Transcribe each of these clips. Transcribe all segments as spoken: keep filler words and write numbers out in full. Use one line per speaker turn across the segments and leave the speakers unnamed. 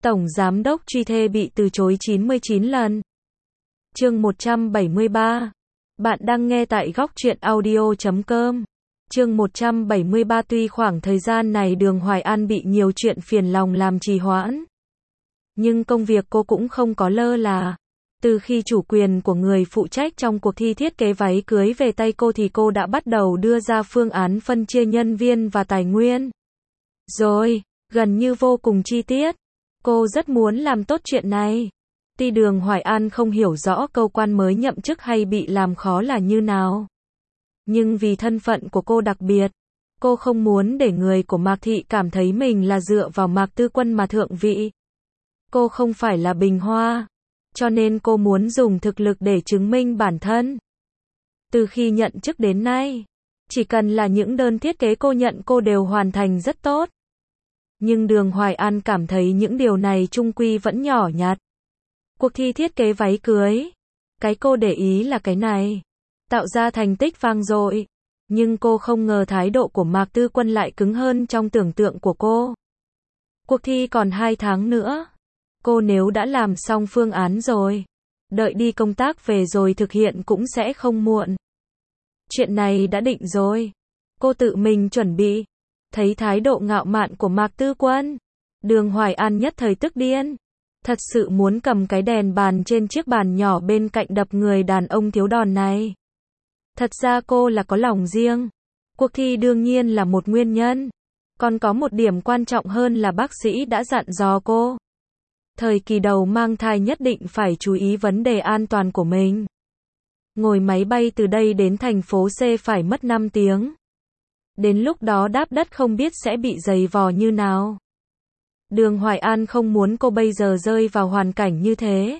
Tổng Giám đốc truy thê bị từ chối chín mươi chín lần. Chương một trăm bảy mươi ba. Bạn đang nghe tại góc truyện audio chấm com. Chương một trăm bảy mươi ba. Tuy khoảng thời gian này Đường Hoài An bị nhiều chuyện phiền lòng làm trì hoãn, nhưng công việc cô cũng không có lơ là. Từ khi chủ quyền của người phụ trách trong cuộc thi thiết kế váy cưới về tay cô thì cô đã bắt đầu đưa ra phương án phân chia nhân viên và tài nguyên. Rồi, gần như vô cùng chi tiết. Cô rất muốn làm tốt chuyện này. Tuy Đường Hoài An không hiểu rõ câu quan mới nhậm chức hay bị làm khó là như nào, nhưng vì thân phận của cô đặc biệt, cô không muốn để người của Mạc Thị cảm thấy mình là dựa vào Mạc Tư Quân mà thượng vị. Cô không phải là bình hoa, cho nên cô muốn dùng thực lực để chứng minh bản thân. Từ khi nhận chức đến nay, chỉ cần là những đơn thiết kế cô nhận cô đều hoàn thành rất tốt. Nhưng Đường Hoài An cảm thấy những điều này chung quy vẫn nhỏ nhặt. Cuộc thi thiết kế váy cưới, cái cô để ý là cái này, tạo ra thành tích vang dội. Nhưng cô không ngờ thái độ của Mạc Tư Quân lại cứng hơn trong tưởng tượng của cô. Cuộc thi còn hai tháng nữa. Cô nếu đã làm xong phương án rồi, đợi đi công tác về rồi thực hiện cũng sẽ không muộn. Chuyện này đã định rồi. Cô tự mình chuẩn bị. Thấy thái độ ngạo mạn của Mạc Tư Quân, Đường Hoài An nhất thời tức điên. Thật sự muốn cầm cái đèn bàn trên chiếc bàn nhỏ bên cạnh đập người đàn ông thiếu đòn này. Thật ra cô là có lòng riêng. Cuộc thi đương nhiên là một nguyên nhân. Còn có một điểm quan trọng hơn là bác sĩ đã dặn dò cô. Thời kỳ đầu mang thai nhất định phải chú ý vấn đề an toàn của mình. Ngồi máy bay từ đây đến thành phố C phải mất năm tiếng. Đến lúc đó đáp đất không biết sẽ bị giày vò như nào. Đường Hoài An không muốn cô bây giờ rơi vào hoàn cảnh như thế.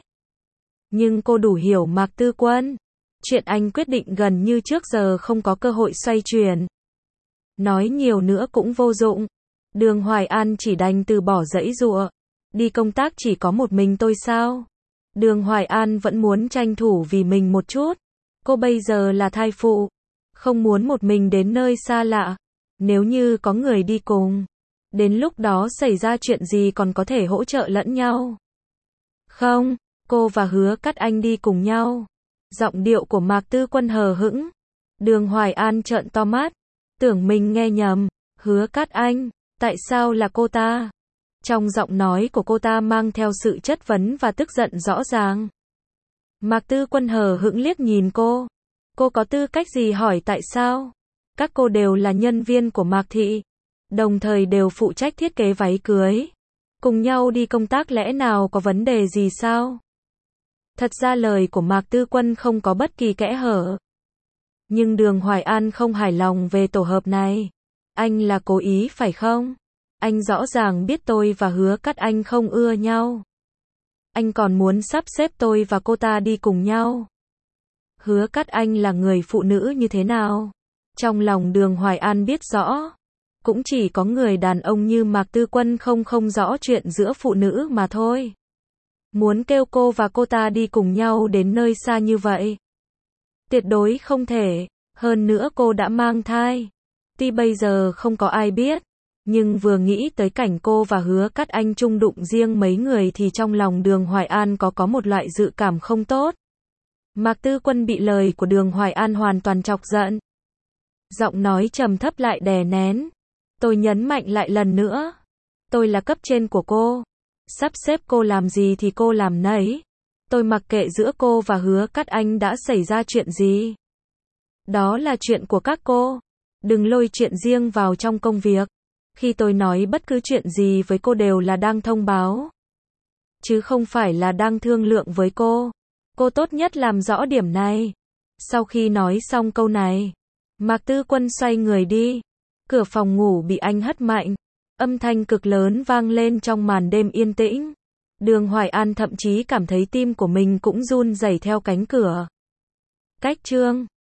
Nhưng cô đủ hiểu Mạc Tư Quân. Chuyện anh quyết định gần như trước giờ không có cơ hội xoay chuyển. Nói nhiều nữa cũng vô dụng. Đường Hoài An chỉ đành từ bỏ giãy giụa. Đi công tác chỉ có một mình tôi sao? Đường Hoài An vẫn muốn tranh thủ vì mình một chút. Cô bây giờ là thai phụ, không muốn một mình đến nơi xa lạ. Nếu như có người đi cùng, đến lúc đó xảy ra chuyện gì còn có thể hỗ trợ lẫn nhau. Không, cô và Hứa Cát Anh đi cùng nhau. Giọng điệu của Mạc Tư Quân hờ hững. Đường Hoài An trợn to mắt, tưởng mình nghe nhầm. Hứa Cát Anh, tại sao là cô ta? Trong giọng nói của cô ta mang theo sự chất vấn và tức giận rõ ràng. Mạc Tư Quân hờ hững liếc nhìn cô. Cô có tư cách gì hỏi tại sao? Các cô đều là nhân viên của Mạc Thị, đồng thời đều phụ trách thiết kế váy cưới. Cùng nhau đi công tác lẽ nào có vấn đề gì sao? Thật ra lời của Mạc Tư Quân không có bất kỳ kẽ hở. Nhưng Đường Hoài An không hài lòng về tổ hợp này. Anh là cố ý phải không? Anh rõ ràng biết tôi và Hứa Cát Anh không ưa nhau. Anh còn muốn sắp xếp tôi và cô ta đi cùng nhau. Hứa Cát Anh là người phụ nữ như thế nào? Trong lòng Đường Hoài An biết rõ. Cũng chỉ có người đàn ông như Mạc Tư Quân không không rõ chuyện giữa phụ nữ mà thôi. Muốn kêu cô và cô ta đi cùng nhau đến nơi xa như vậy, tuyệt đối không thể. Hơn nữa cô đã mang thai. Tuy bây giờ không có ai biết, nhưng vừa nghĩ tới cảnh cô và Hứa Cát Anh chung đụng riêng mấy người thì trong lòng Đường Hoài An có có một loại dự cảm không tốt. Mạc Tư Quân bị lời của Đường Hoài An hoàn toàn chọc giận. Giọng nói trầm thấp lại đè nén. Tôi nhấn mạnh lại lần nữa. Tôi là cấp trên của cô. Sắp xếp cô làm gì thì cô làm nấy. Tôi mặc kệ giữa cô và Hứa Cát Anh đã xảy ra chuyện gì. Đó là chuyện của các cô. Đừng lôi chuyện riêng vào trong công việc. Khi tôi nói bất cứ chuyện gì với cô đều là đang thông báo, chứ không phải là đang thương lượng với cô. Cô tốt nhất làm rõ điểm này. Sau khi nói xong câu này, Mạc Tư Quân xoay người đi. Cửa phòng ngủ bị anh hất mạnh. Âm thanh cực lớn vang lên trong màn đêm yên tĩnh. Đường Hoài An thậm chí cảm thấy tim của mình cũng run rẩy theo cánh cửa. Cách chương